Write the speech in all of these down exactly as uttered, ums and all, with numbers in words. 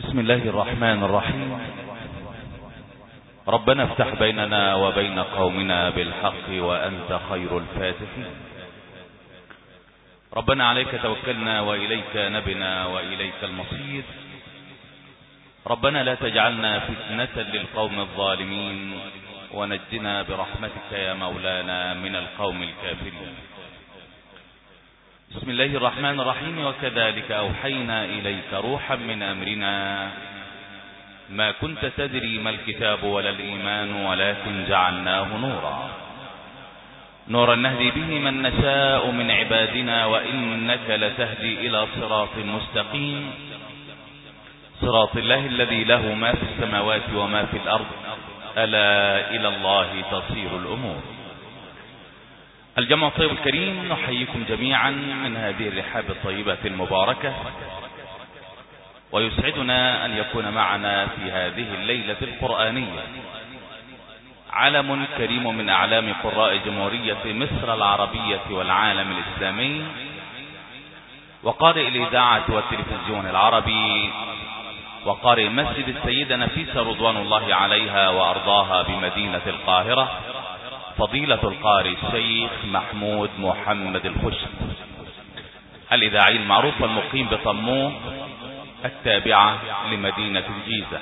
بسم الله الرحمن الرحيم. ربنا افتح بيننا وبين قومنا بالحق وأنت خير الفاتحين. ربنا عليك توكلنا وإليك نبنا وإليك المصير. ربنا لا تجعلنا فتنة للقوم الظالمين ونجنا برحمتك يا مولانا من القوم الكافرين. بسم الله الرحمن الرحيم. وكذلك أوحينا إليك روحا من أمرنا ما كنت تدري ما الكتاب ولا الإيمان ولكن جعلناه نورا نورا نهدي به من نشاء من عبادنا وإنك لتهدي إلى صراط مستقيم صراط الله الذي له ما في السماوات وما في الأرض ألا إلى الله تصير الأمور. الجمع الطيب الكريم، نحييكم جميعا من هذه الرحاب الطيبة المباركة، ويسعدنا أن يكون معنا في هذه الليلة القرآنية علم كريم من أعلام قراء جمهورية مصر العربية والعالم الإسلامي، وقارئ الإذاعة والتلفزيون العربي، وقارئ مسجد السيدة نفيسة رضوان الله عليها وأرضاها بمدينة القاهرة، فضيلة القارئ الشيخ محمود محمد الخشب، الإذاعي المعروف المقيم بطموح التابعة لمدينة الجيزة.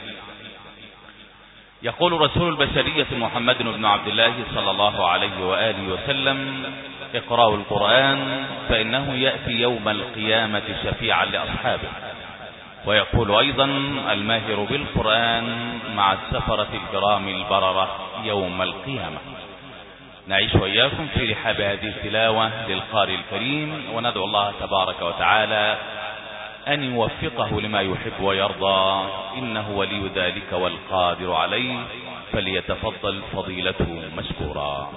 يقول رسول البشرية محمد بن عبد الله صلى الله عليه وآله وسلم: اقرأوا القرآن فإنه يأتي يوم القيامة شفيعا لأصحابه. ويقول أيضا: الماهر بالقرآن مع السفرة الكرام البررة يوم القيامة. نعيش وإياكم في رحاب هذه التلاوة للقارئ الكريم، وندعو الله تبارك وتعالى أن يوفقه لما يحب ويرضى، إنه ولي ذلك والقادر عليه، فليتفضل فضيلته مشكورا.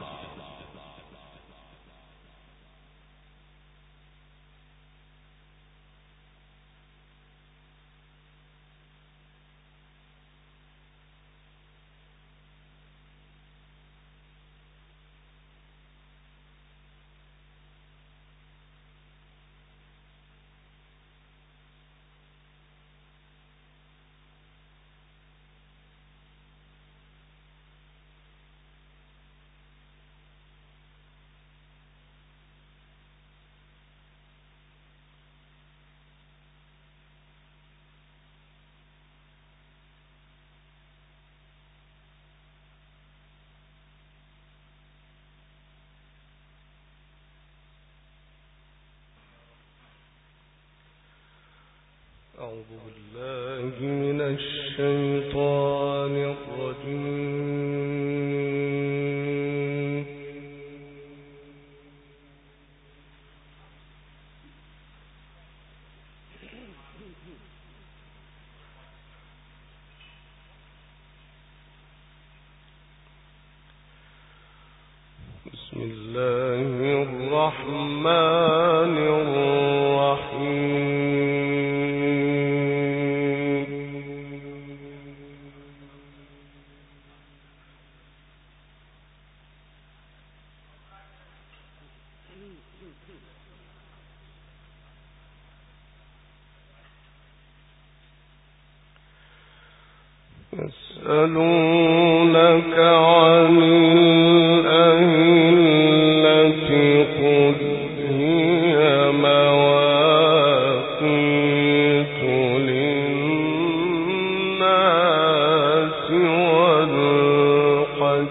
أعوذ بالله من الشيطان الرجيم. بسم الله الرحمن الرحيم. يسألونك عن الأهلة قل هي مواقيت للناس والحج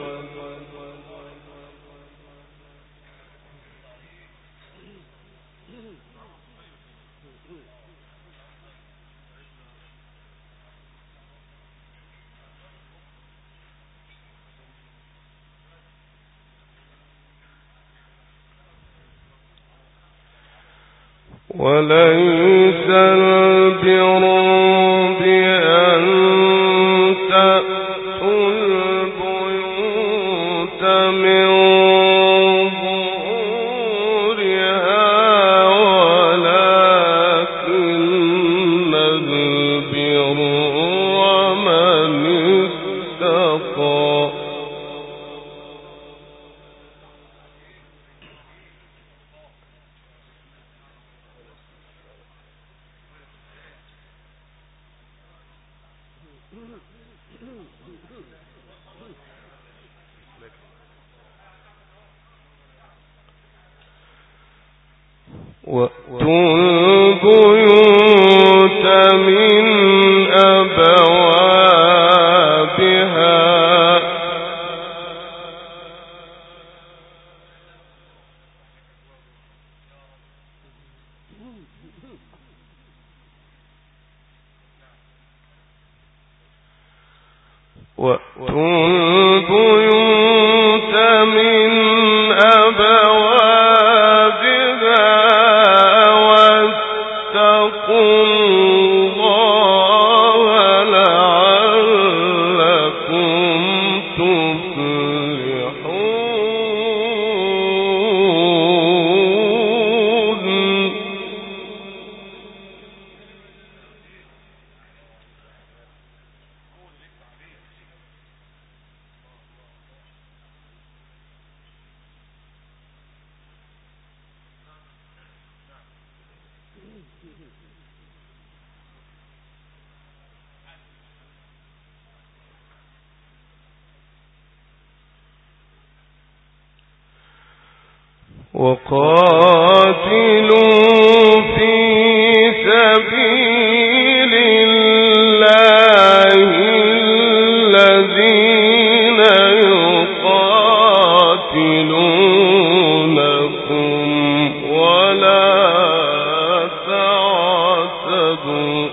وليس البر بأن تأتوا البيوت من ظهورها ولكن البر من اتقى. وَأْتُوا الْبُيُوتَ مِنْ أَبْوَابِهَا وَأْتُوا الْبُيُوتَ مِنْ أَبْوَابِهَا وَاتَّقُوا اللَّهَ لَعَلَّكُمْ تُفْلِحُونَ. وَقَاتِلُوا فِي سَبِيلِ اللَّهِ الَّذِينَ يُقَاتِلُونَكُمْ وَلَا تَعْتَدُوا.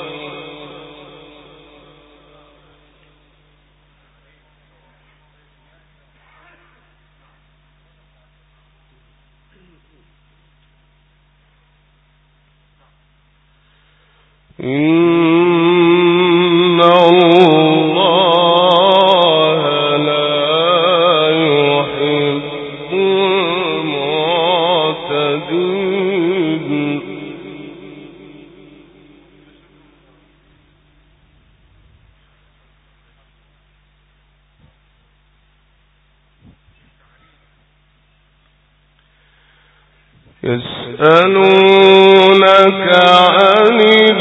إِنَّ اللَّهَ لَا يُحِبُّ الْمُعْتَدِينَ. يَسْأَلُونَكَ عَنِ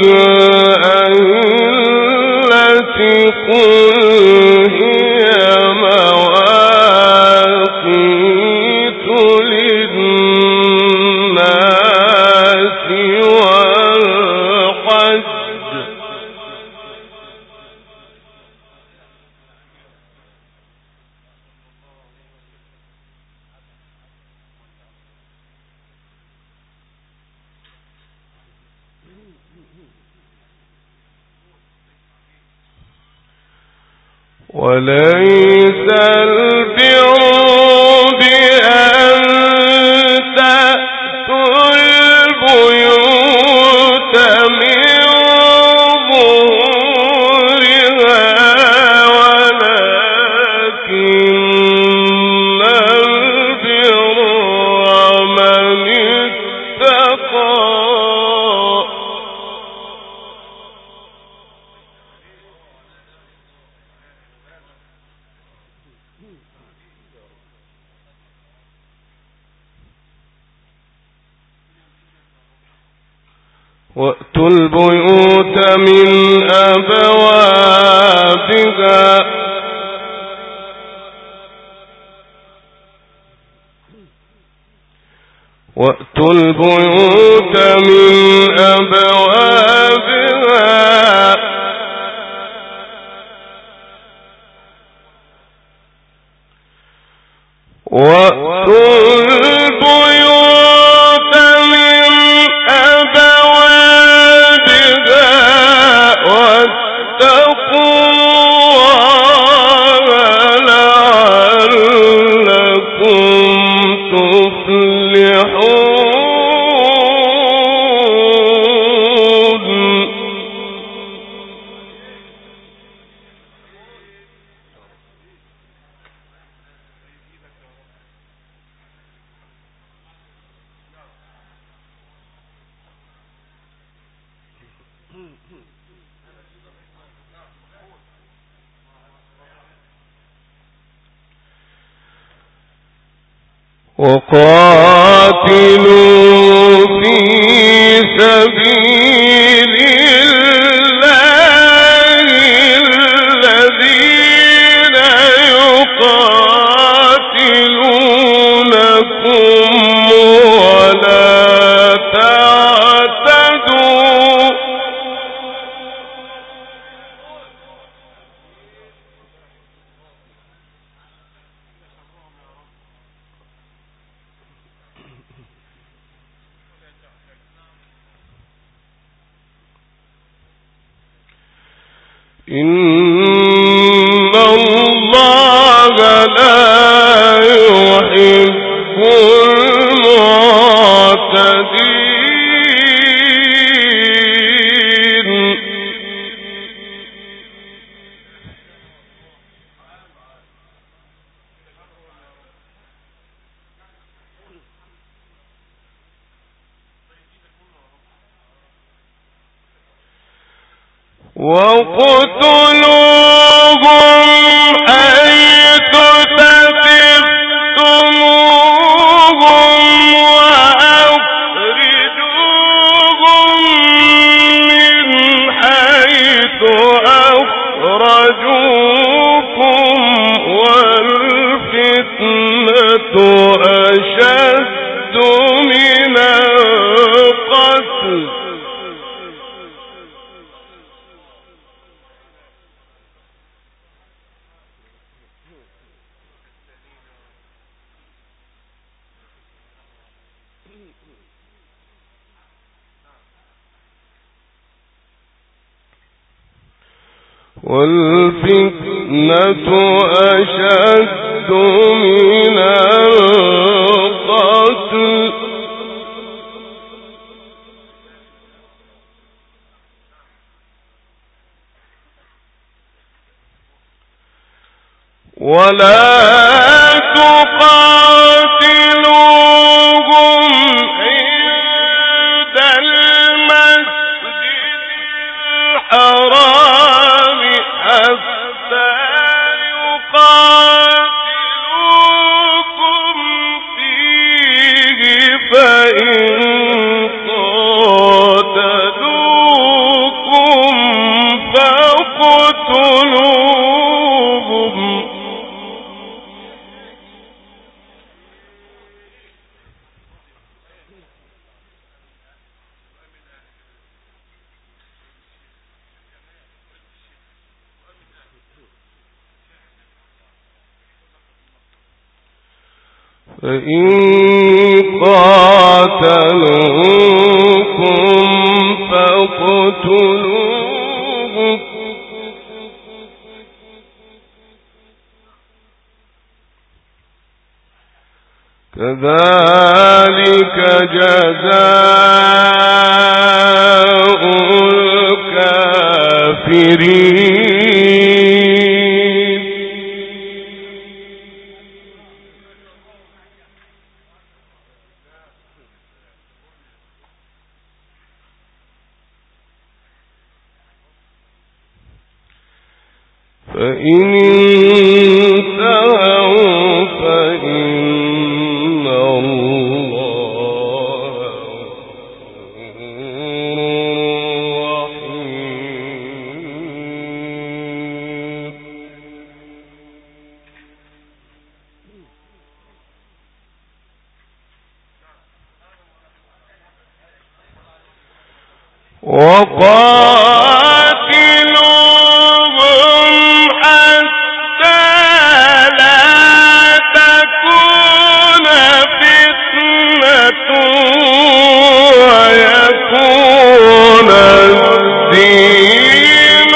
الْأَهِلَّةِ قُلْ هِيَ مَوَاقِيتُ لِلنَّاسِ وَالْحَجِّ ۗ وَلَيْسَ الْبِرُّ بِأَن تَأْتُوا الْبُيُوتَ مِن ظُهُورِهَا وَلَكِنَّ الْبِرَّ مَنِ اتَّقَى. وَأْتُوا الْبُيُوتَ مِنْ أَبْوَابِهَا وَأْتُوا الْبُيُوتَ مِنْ أَبْوَابِهَا وَأْتُوا الْبُيُوتَ مِنْ أَبْوَابِهَا وَاتَّقُوا اللَّهَ لَعَلَّكُمْ تُفْلِحُونَ. وَقَاتِلُوا فِي سَبِيلِ اللَّهِ الَّذِينَ يُقَاتِلُونَكُمْ وَلَا تَعْتَدُوا. إن الله لا يحب المعتدين. وَاقْتُلُوهُمْ حَيْثُ ثَقِفْتُمُوهُمْ وَأَخْرِجُوهُم مِّنْ حَيْثُ أَخْرَجُوكُمْ وَالْفِتْنَةُ أَشَدُّ مِنَ الْقَتْلِ والفتنة أشد من القتل ولا تقاتلوهم عند المسجد الحرام حتى يقاتلوكم فيه فإن قاتلوكم فاقتلوهم فإن قاتلوكم فاقتلوهم كذلك جزاء الكافرين. فإن انتهوا فإن الله وقاتلوهم حتى لا تكون فتنة ويكون الدين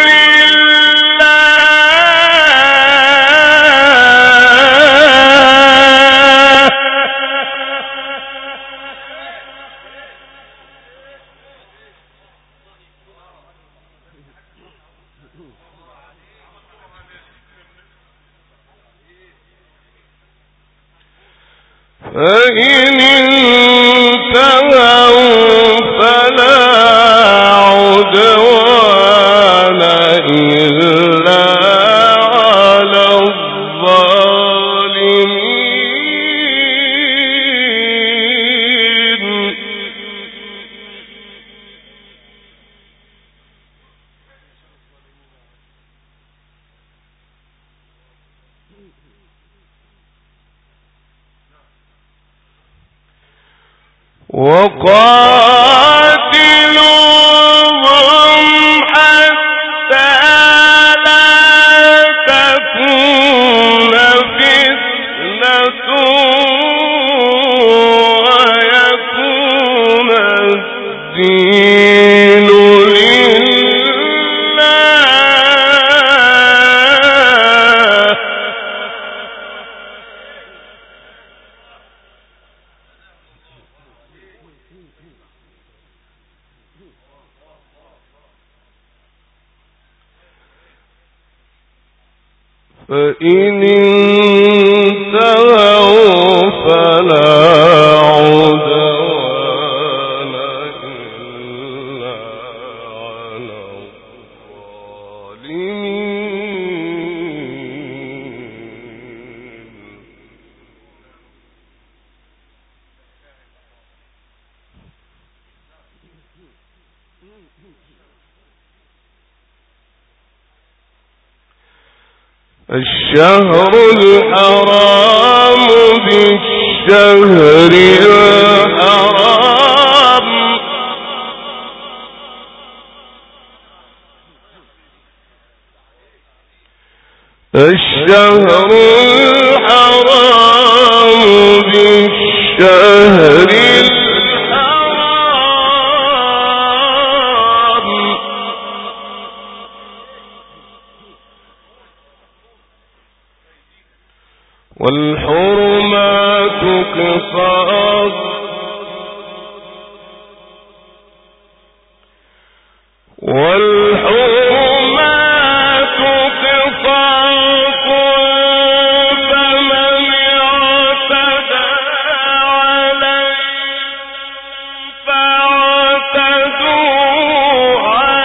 لله. فإن انتهوا فلا عدوان إلا على الظالمين. وقاتلوهم حتى لا تكون فتنة ويكون الدين لله. فإن انتهوا فلا عدوان إلا على الظالمين. الشهر الحرام بالشهر الحرام الشهر الحرام بالشهر الحرام والحرمات قصاص والحرمات قصاص فمن اعتدى عليه فاعتدوا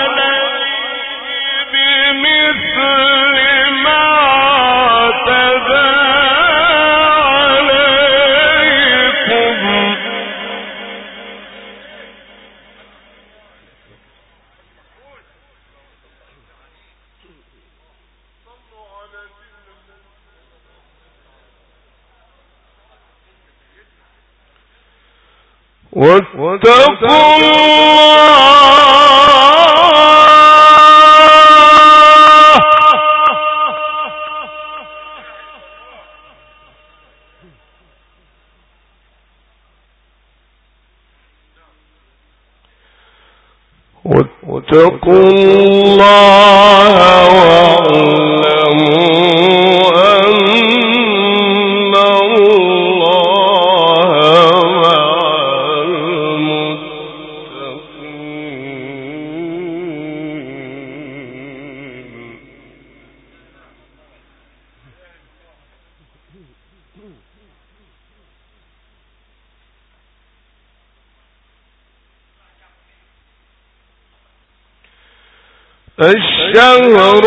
عليه بمثل ما اعتدى واتقوا الله واتقوا الله واعلموا أن الله مع المتقين. الشهر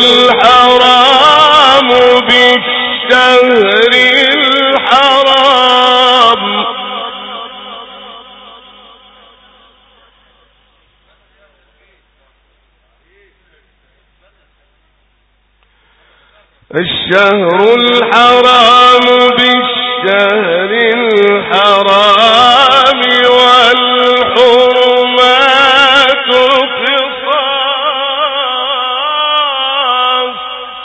الحرام بالشهر الحرام الشهر الحرام بالشهر الحرام والحرمات قصاص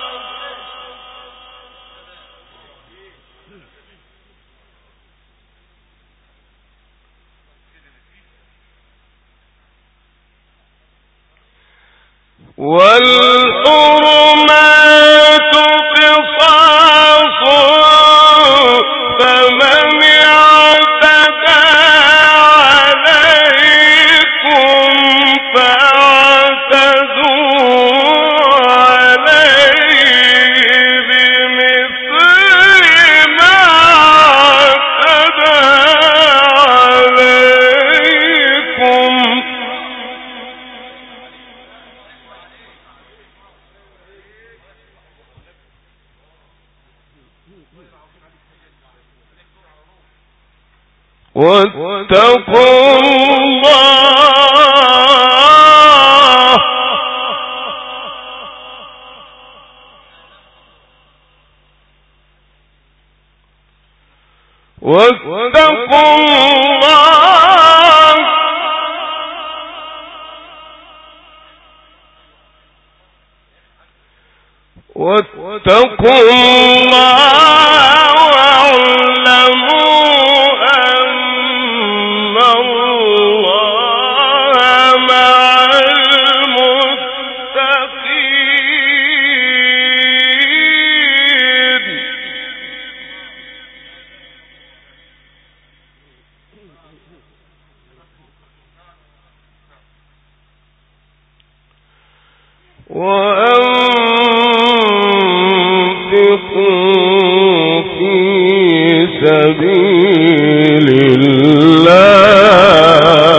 والحرمات قصاص فمن اعتدى عليكم فاعتدوا عليه بمثل ما اعتدى عليكم واتقوا الله واتقوا الله واتقوا الله واعلموا أن الله مع المتقين. وأنفقوا سبيل الله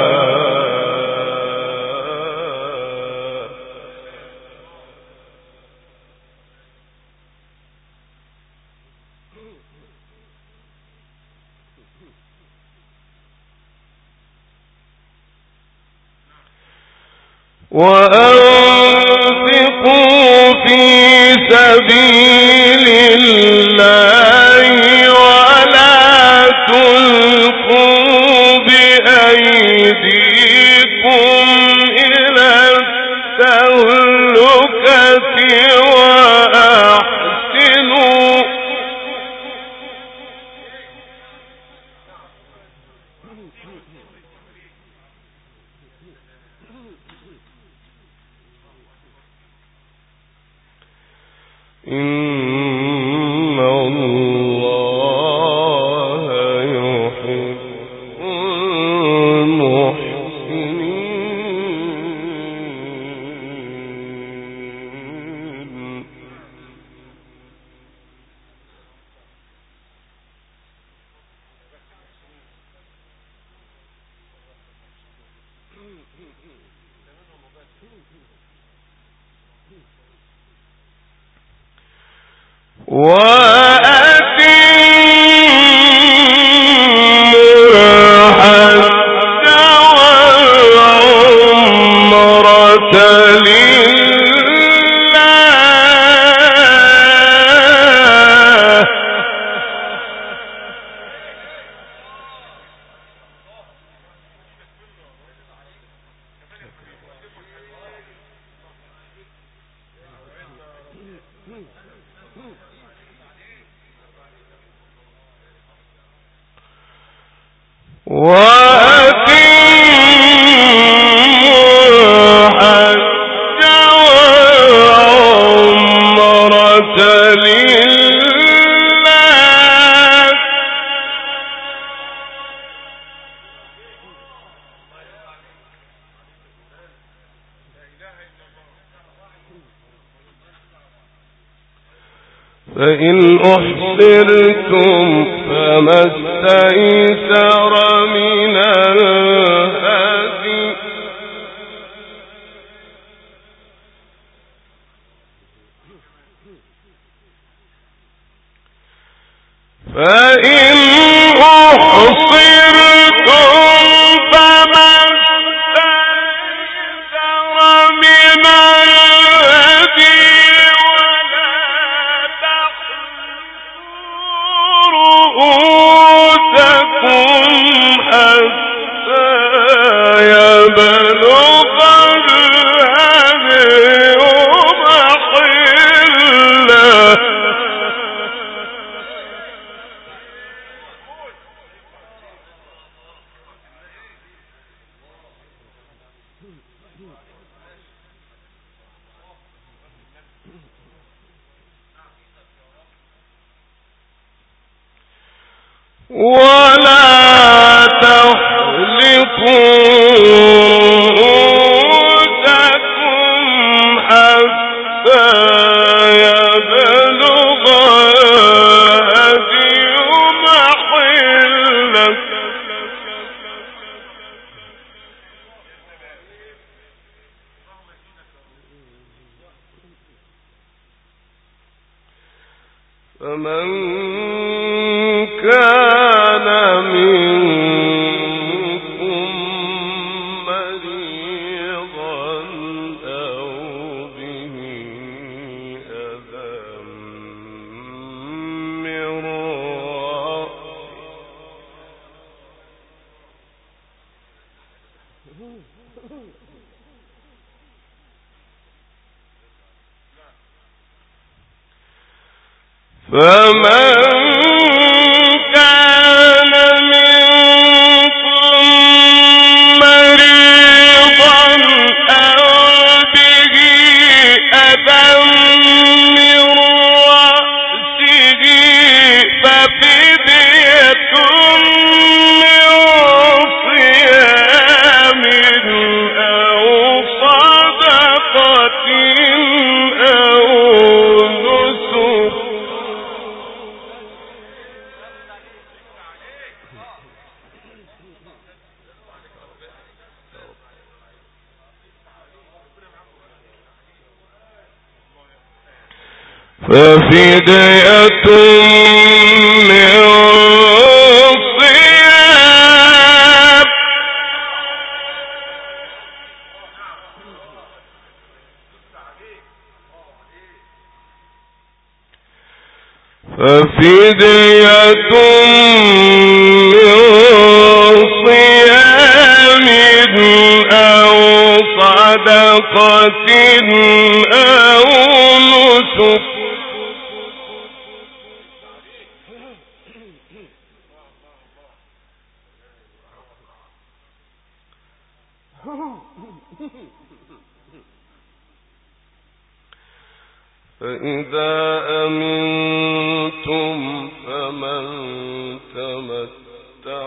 وأنفقوا في سبيل الله ولا تلقوا بأيديكم إلى التهلكة وأحسنوا إن الله يحب المحسنين. وأتموا الحج والعمرة لله وأتموا الحج والعمرة لله فإن أحصرتم فما استيسر من الهدي فإن أحصرتم فما استيسر من الهدي رؤوسكم حتى يبلغ الهدي محله ولا تحلقوا رؤوسكم حتى يبلغ الهدي محله فمن كان منكم مريضا أو به أذى من فمن كان منكم مريضا أو به أذى من رأسه ففدية من صيام أو صدقة أو نسك ففدية من صيام ففدية من صيام أو صدقة أو نسك فإذا أمنتم فمن تمتع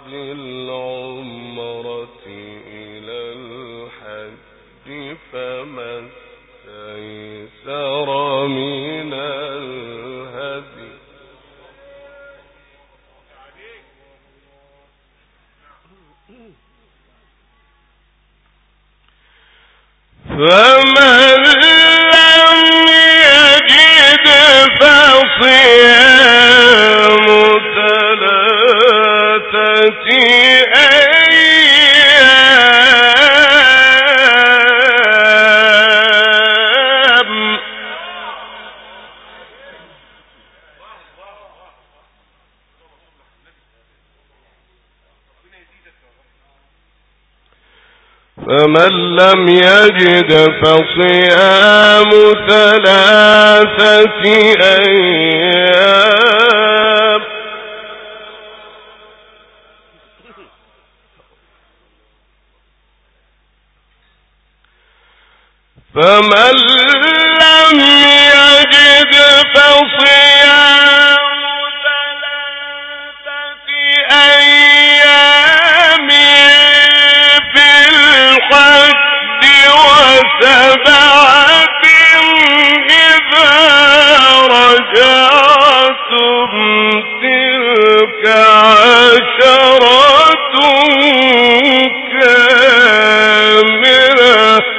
بالعمرة إلى الحج فما استيسر من الهدي فمن صيام ثلاثة أيام فمن لم يجد فصيام ثلاثة أيام فمن لم يجد فصيام ثلاثة أيام في الحج وسبعة إذا رجعتم تلك عشرة كاملة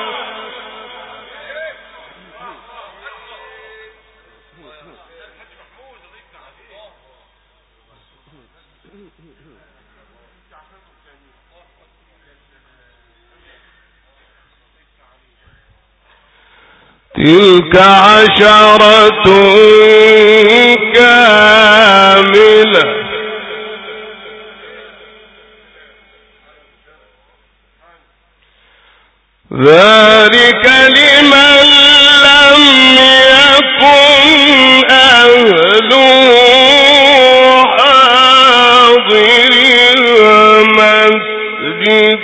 تلك عشرة كاملة ذلك لمن لم يكن أهله حاضر المسجد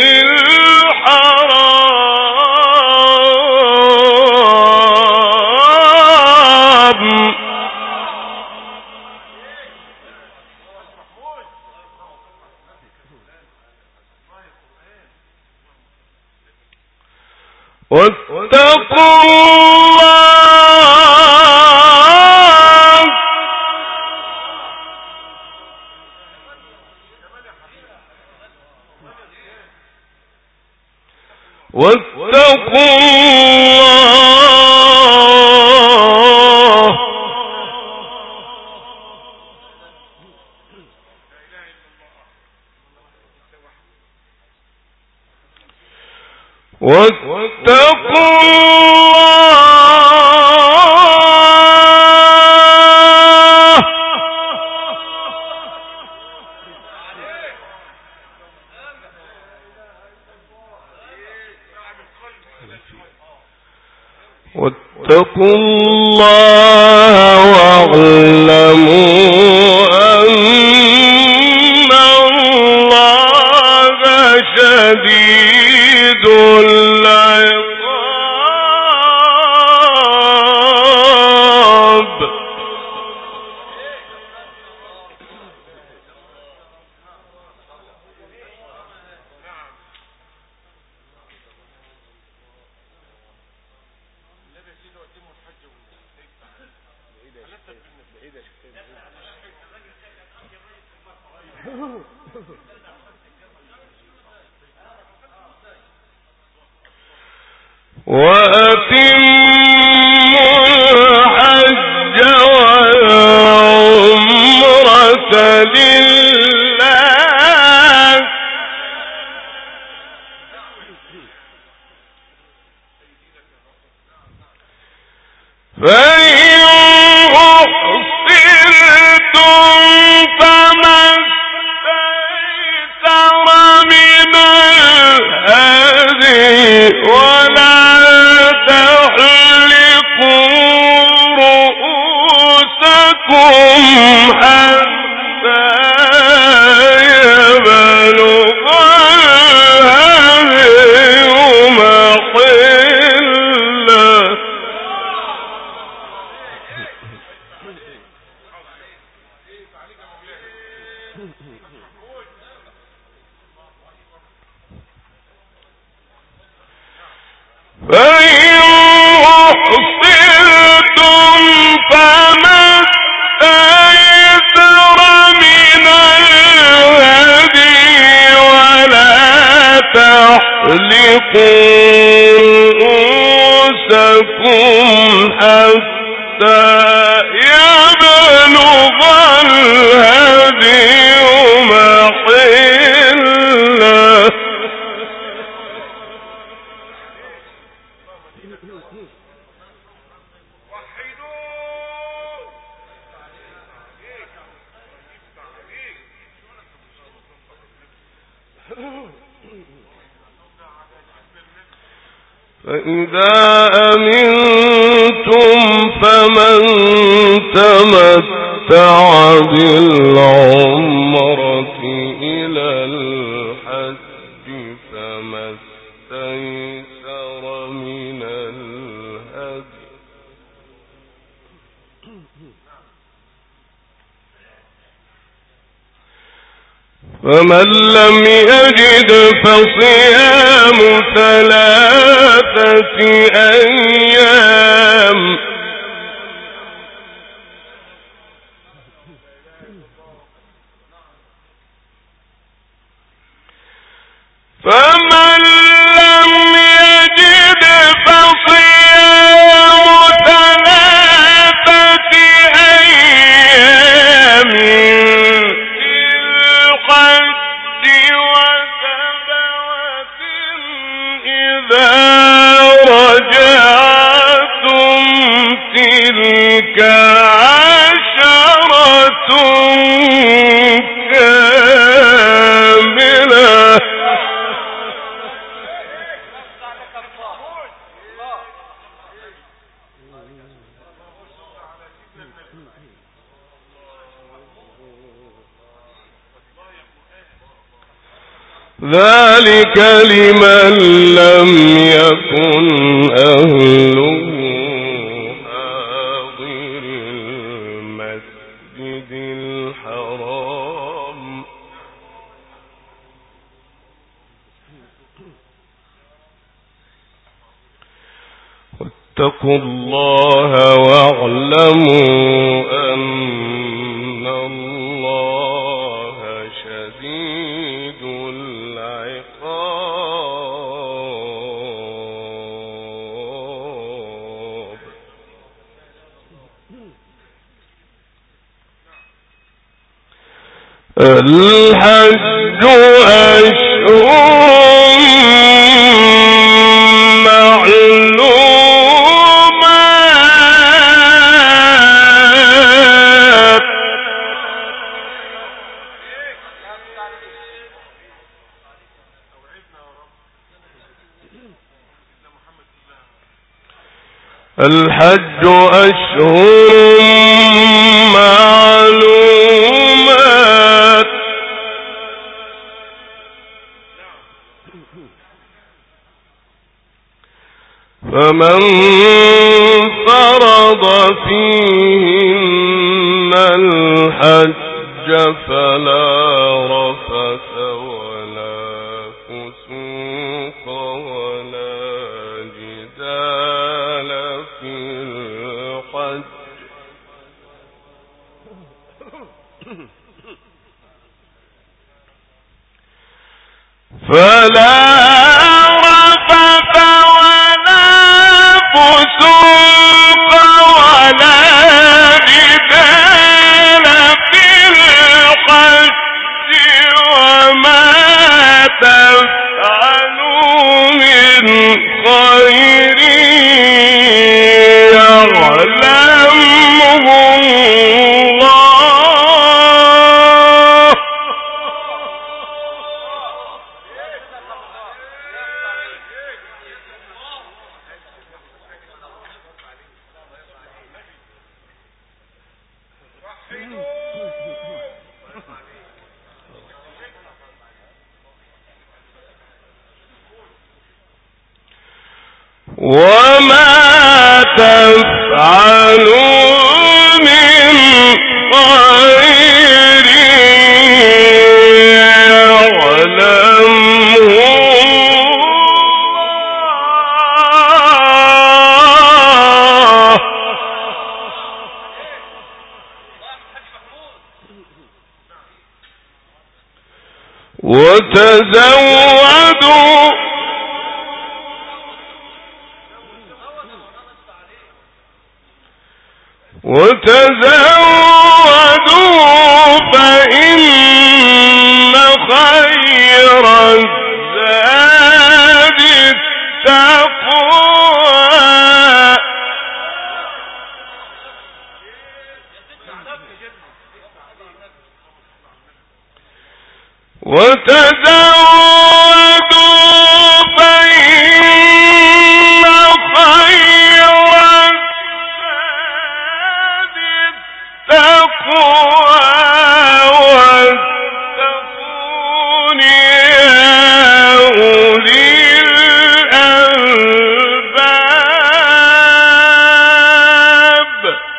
واتقوا الله واتقوا الله واتقوا الله واتقوا الله واعلموا أن الله شديد العقاب وأتموا فإذا أمنتم فمن تمتع بالعمرة إلى الحج فما استيسر من الهدي فمن لم يجد فصيام ثلاثة أيام فمن لم يجد فصيام ثلاثة أيام تلك عشرة كاملة ذلك لمن لم يكن أهله اتقوا الله واعلموا أن الله شديد العقاب. الحج أشهر الحج أشهر معلومات فمن فرض فيهن الحج فلا رفث ولا فسوق ولا جدال في الحج فلا رفث ولا فسوق ولا جدال في الحج وما تفعلوا من خير يعلمه وما تفعلوا من خير يعلمه الله وتزودوا وتزودوا فإن خير الزاد التقوى وتزودوا فإن خير الزاد التقوى واتقون يا أولي الألباب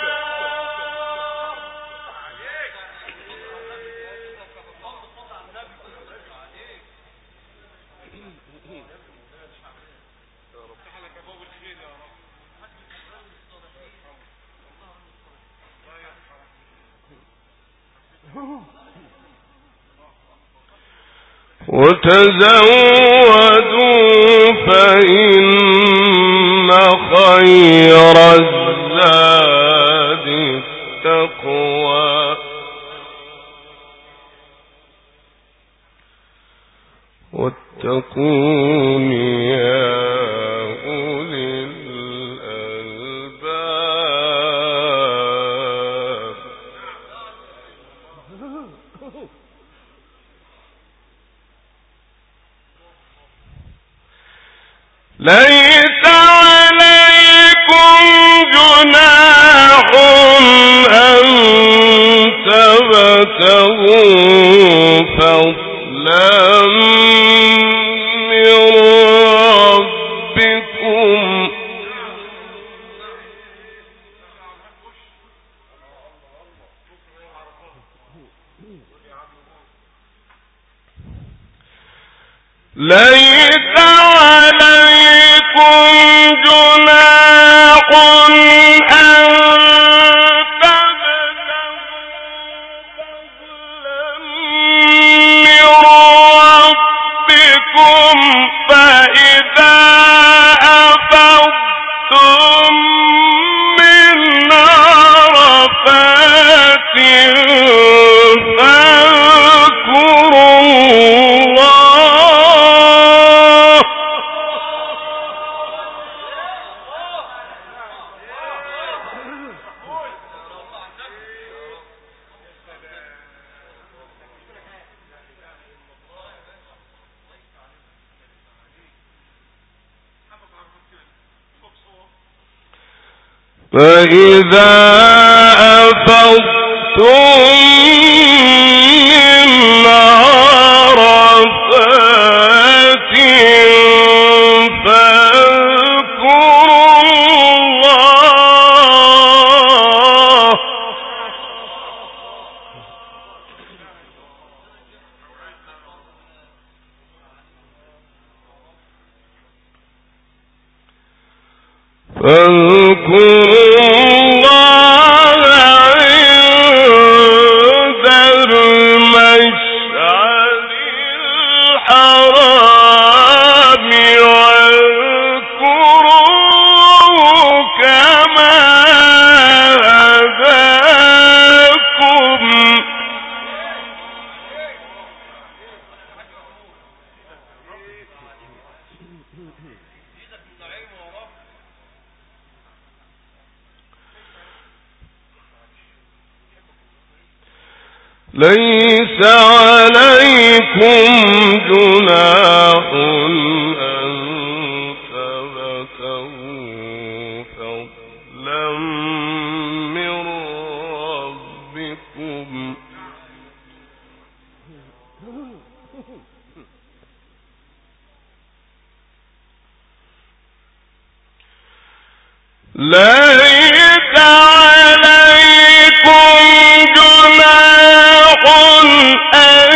وتزودوا فإن خير الزاد التقوى واتقون يا أولي الألباب ليس عليكم جناح أن تبتغوا فضلا من ربكم ليس عليكم جناح أن تبتغوا من ربكم فإذا أفضتم من عرفات فاذكروا الله فإذا أفضتم من عرفات فاذكروا الله فاذكروا الله عند المشعر الحرام واذكروه كما هداكم ليس عليكم جناح أن تبتغوا فضلا من ربكم ليس عليكم جناح أن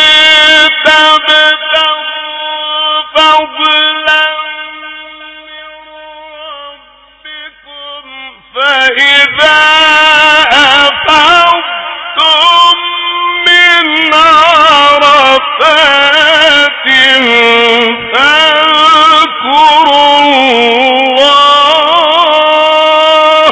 تبتغوا فضلا من ربكم فإذا أفضتم من عرفات فاذكروا الله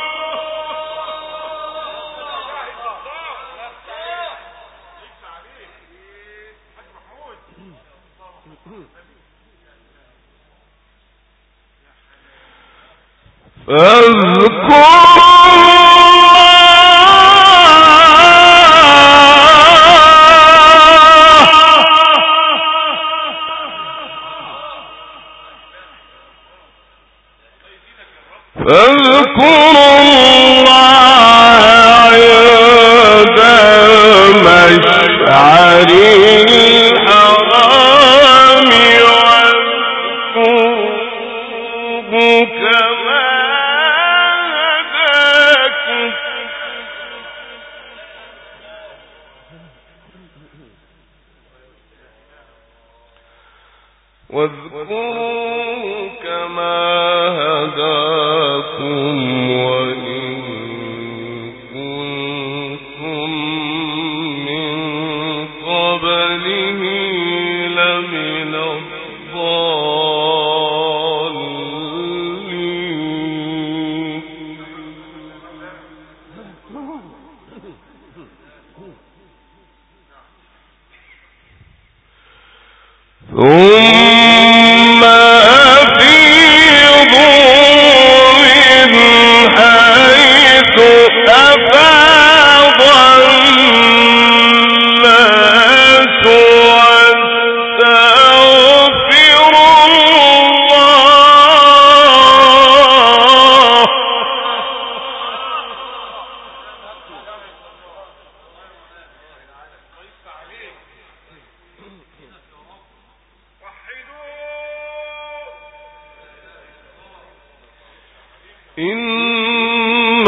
فاذكروا الله عند المشعر الحرام واذكروه كما هداكم واذكروه كما هداكم وإن كنتم من قبله لمن الضالين ثم أفيضوا من حيث أفاض الناس واستغفروا الله إن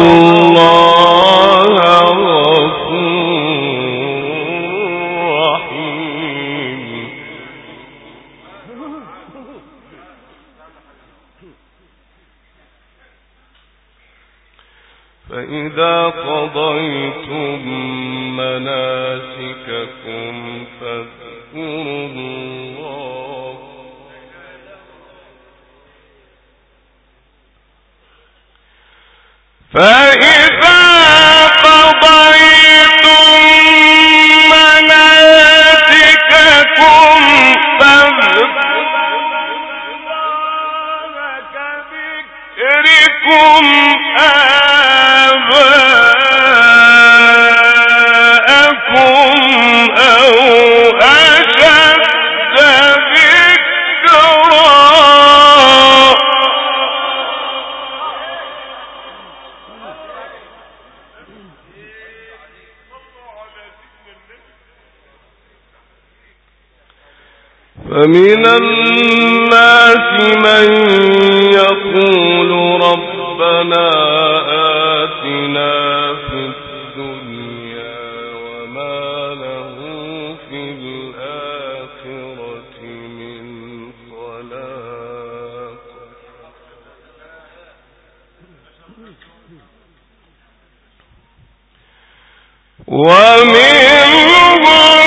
الله غفور رحيم فإذا قضيتم مناسككم فاذكروا الله فإذا قضيتم مناسككم فاذكروا الله كذكركم آباءكم أو أشد ذكرا فمن الناس من يقول ربنا آتنا في الدنيا وما له في الآخرة من خلاق ومنهم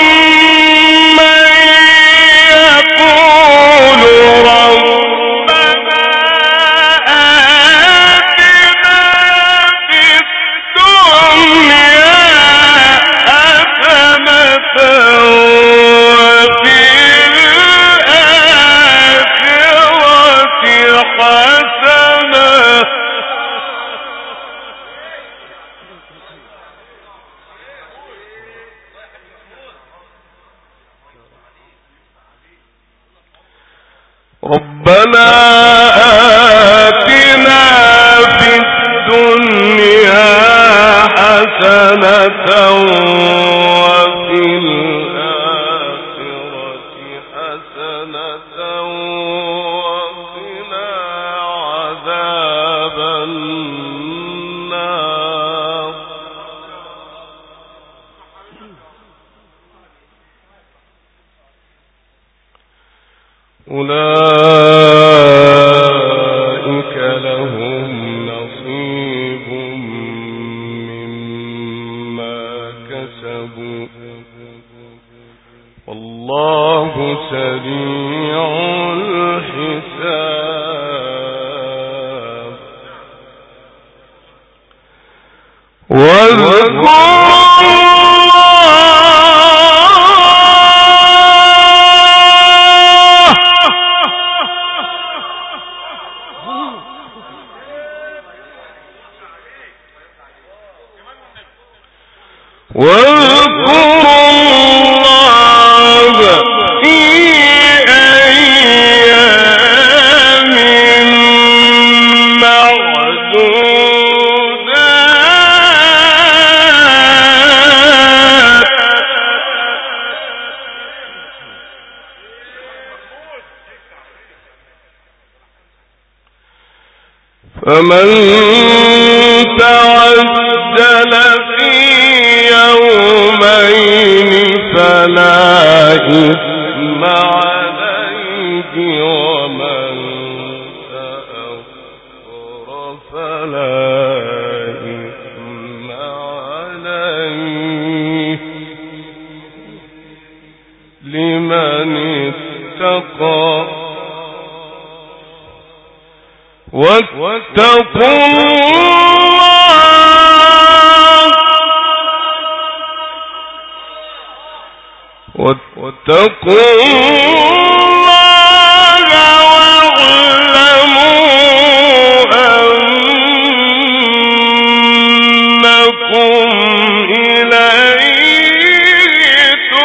ربنا آتنا في الدنيا حسنة وفي الآخرة حسنة وقنا عذاب أولئك لهم نصيب مما كسبوا والله سريع الحساب. واذكر فمن تعجل في يومين فلا إثم عليه ومن تأخر فلا إثم عليه لمن اتقى. واتقوا الله واتقوا الله واعلموا أنكم إليه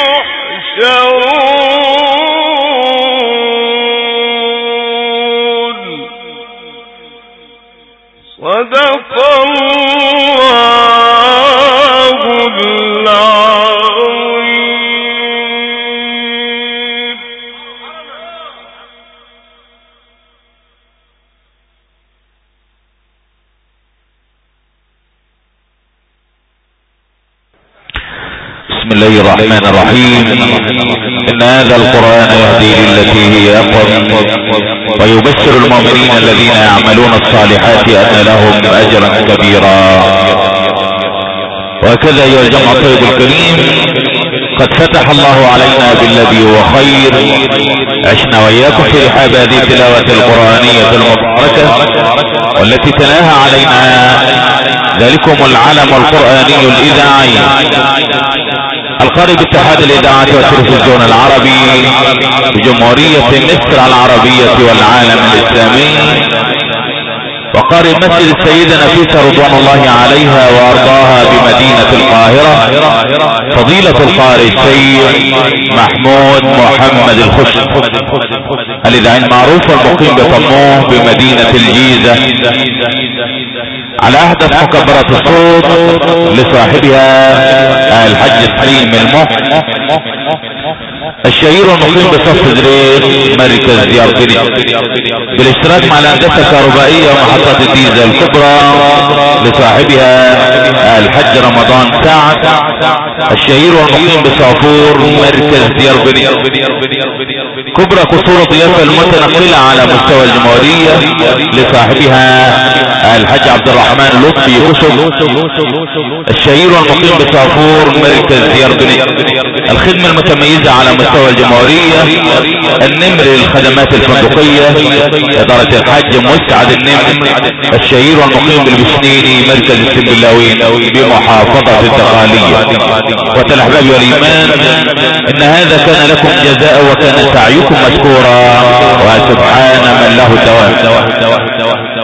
تحشرون. صدق الله العظيم. بسم الله الرحمن الرحيم. إن هذا القرآن يهدي للتي هي أقوم ويبشر المؤمنين الذين يعملون الصالحات أن لهم أجرا كبيرا. وهكذا أيها الجمع الطيب الكريم، قد فتح الله علينا بالذي هو خير. عشنا وإياكم في رحاب هذه التلاوة القرآنية المباركة والتي تناهى علينا ذلكم العلم القرآني الإذاعي القارئ باتحاد الإذاعة والتلفزيون العربي بجمهورية مصر العربية والعالم الإسلامي، وقارئ مسجد السيدة نفيسة رضوان الله عليها وأرضاها بمدينة القاهرة فضيلة القارئ السيد محمود محمد الخشب الإذاعي المعروف المقيم بطموح بمدينة الجيزة، على أحدث مكبرات الصوت لصاحبها الحج سليم المح الشهير المقيم بصف زريق مركز ديار بني، بالاشتراك مع الهندسة الكهربائية ومحطة الديزل الكبرى لصاحبها الحج رمضان سعد الشهير والمقيم بصافور مركز ديار بني، كبرى قصور الضيافة المتنقلة على مستوى الجمهورية لصاحبها الحج عبد الرحمن لطفي كسب الشهير والمقيم بصافور مركز ديار بني، الخدمة المتميزة على مستوى الجمهورية النمر للخدمات الفندقية إدارة الحج مسعد النمر الشهير والمقيم بالبسنيني مركز السنبلاوين بمحافظة الدقالية. وتالأحباب والإيمان، إن هذا كان لكم جزاء وكان سعيكم مشكورا وسبحان من له الدوام.